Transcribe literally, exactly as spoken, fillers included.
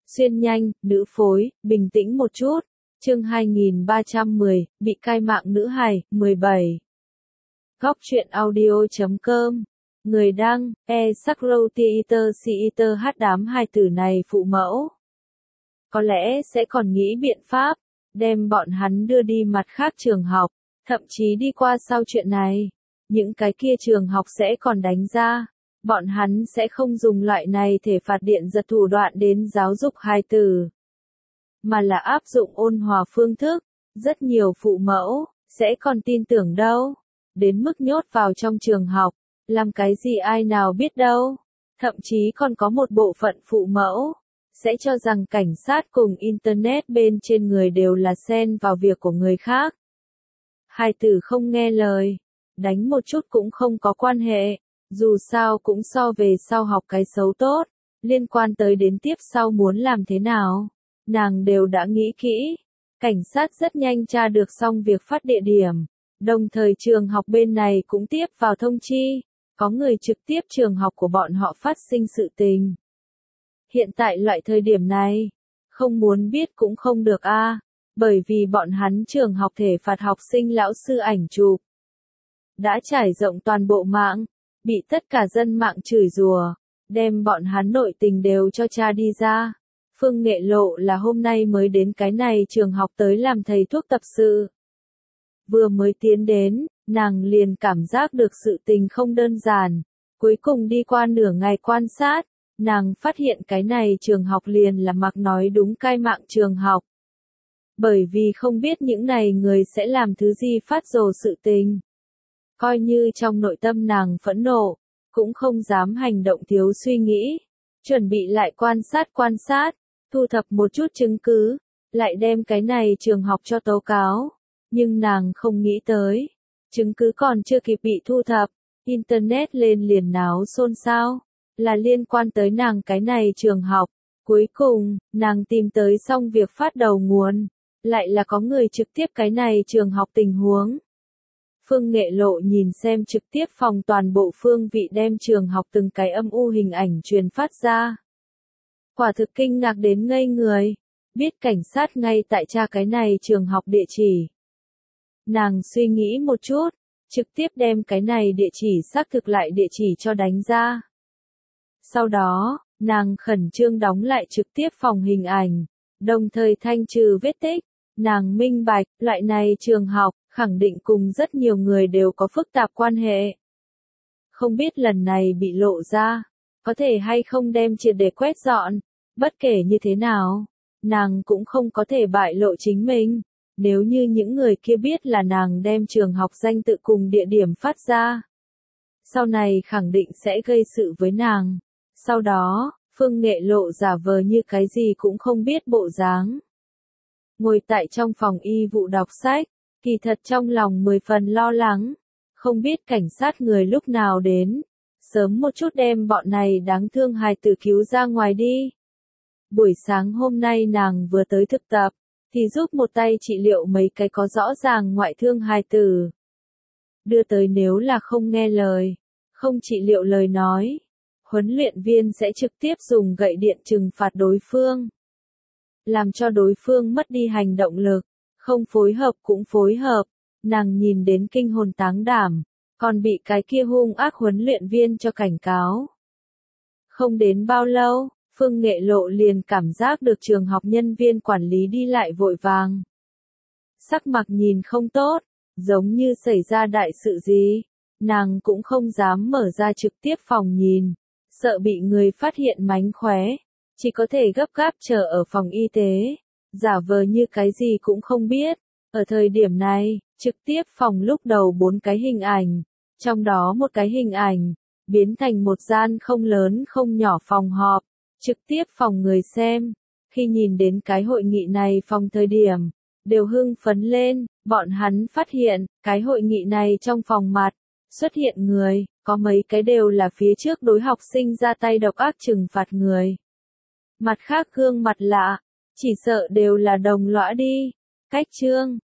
Xuyên nhanh, nữ phối, bình tĩnh một chút. Chương hai nghìn ba trăm mười, bị cai mạng nữ hài, mười bảy. Góc truyện audio chấm com. Người đăng, e Sakro Theater Theater hát đám hai từ này phụ mẫu. Có lẽ sẽ còn nghĩ biện pháp, đem bọn hắn đưa đi mặt khác trường học, thậm chí đi qua sau chuyện này. Những cái kia trường học sẽ còn đánh ra. Bọn hắn sẽ không dùng loại này thể phạt điện giật thủ đoạn đến giáo dục hài tử, mà là áp dụng ôn hòa phương thức. Rất nhiều phụ mẫu sẽ còn tin tưởng đâu, đến mức nhốt vào trong trường học, làm cái gì ai nào biết đâu. Thậm chí còn có một bộ phận phụ mẫu sẽ cho rằng cảnh sát cùng internet bên trên người đều là xen vào việc của người khác. Hài tử không nghe lời, đánh một chút cũng không có quan hệ. Dù sao cũng so về sau học cái xấu tốt, liên quan tới đến tiếp sau muốn làm thế nào, nàng đều đã nghĩ kỹ. Cảnh sát rất nhanh tra được xong việc phát địa điểm, đồng thời trường học bên này cũng tiếp vào thông chi, có người trực tiếp trường học của bọn họ phát sinh sự tình. Hiện tại loại thời điểm này, không muốn biết cũng không được a, à, bởi vì bọn hắn trường học thể phạt học sinh lão sư ảnh chụp đã trải rộng toàn bộ mạng. Bị tất cả dân mạng chửi rủa, đem bọn hắn nội tình đều cho cha đi ra. Phương Nghệ Lộ là hôm nay mới đến cái này trường học tới làm thầy thuốc tập sự. Vừa mới tiến đến, nàng liền cảm giác được sự tình không đơn giản. Cuối cùng đi qua nửa ngày quan sát, nàng phát hiện cái này trường học liền là mặc nói đúng cai mạng trường học. Bởi vì không biết những này người sẽ làm thứ gì phát rồ sự tình. Coi như trong nội tâm nàng phẫn nộ, cũng không dám hành động thiếu suy nghĩ, chuẩn bị lại quan sát quan sát, thu thập một chút chứng cứ, lại đem cái này trường học cho tố cáo. Nhưng nàng không nghĩ tới, chứng cứ còn chưa kịp bị thu thập, internet lên liền náo xôn xao, là liên quan tới nàng cái này trường học. Cuối cùng, nàng tìm tới xong việc phát đầu nguồn, lại là có người trực tiếp cái này trường học tình huống. Phương Nghệ Lộ nhìn xem trực tiếp phòng toàn bộ phương vị đem trường học từng cái âm u hình ảnh truyền phát ra. Quả thực kinh ngạc đến ngây người, biết cảnh sát ngay tại tra cái này trường học địa chỉ. Nàng suy nghĩ một chút, trực tiếp đem cái này địa chỉ xác thực lại địa chỉ cho đánh ra. Sau đó, nàng khẩn trương đóng lại trực tiếp phòng hình ảnh, đồng thời thanh trừ vết tích. Nàng minh bạch, loại này trường học, khẳng định cùng rất nhiều người đều có phức tạp quan hệ. Không biết lần này bị lộ ra, có thể hay không đem triệt để quét dọn, bất kể như thế nào, nàng cũng không có thể bại lộ chính mình. Nếu như những người kia biết là nàng đem trường học danh tự cùng địa điểm phát ra, sau này khẳng định sẽ gây sự với nàng. Sau đó, Phương Nghệ Lộ giả vờ như cái gì cũng không biết bộ dáng. Ngồi tại trong phòng y vụ đọc sách, kỳ thật trong lòng mười phần lo lắng, không biết cảnh sát người lúc nào đến, sớm một chút đem bọn này đáng thương hài tử cứu ra ngoài đi. Buổi sáng hôm nay nàng vừa tới thực tập, thì giúp một tay trị liệu mấy cái có rõ ràng ngoại thương hài tử. Đưa tới nếu là không nghe lời, không trị liệu lời nói, huấn luyện viên sẽ trực tiếp dùng gậy điện trừng phạt đối phương. Làm cho đối phương mất đi hành động lực, không phối hợp cũng phối hợp, nàng nhìn đến kinh hồn táng đảm, còn bị cái kia hung ác huấn luyện viên cho cảnh cáo. Không đến bao lâu, Phương Nghệ Lộ liền cảm giác được trường học nhân viên quản lý đi lại vội vàng. Sắc mặt nhìn không tốt, giống như xảy ra đại sự gì, nàng cũng không dám mở ra trực tiếp phòng nhìn, sợ bị người phát hiện mánh khóe. Chỉ có thể gấp gáp chờ ở phòng y tế, giả vờ như cái gì cũng không biết. Ở thời điểm này, trực tiếp phòng lúc đầu bốn cái hình ảnh, trong đó một cái hình ảnh, biến thành một gian không lớn không nhỏ phòng họp, trực tiếp phòng người xem. Khi nhìn đến cái hội nghị này phòng thời điểm, đều hưng phấn lên, bọn hắn phát hiện, cái hội nghị này trong phòng mặt, xuất hiện người, có mấy cái đều là phía trước đối học sinh ra tay độc ác trừng phạt người. Mặt khác gương mặt lạ, chỉ sợ đều là đồng lõa đi. Cách chương,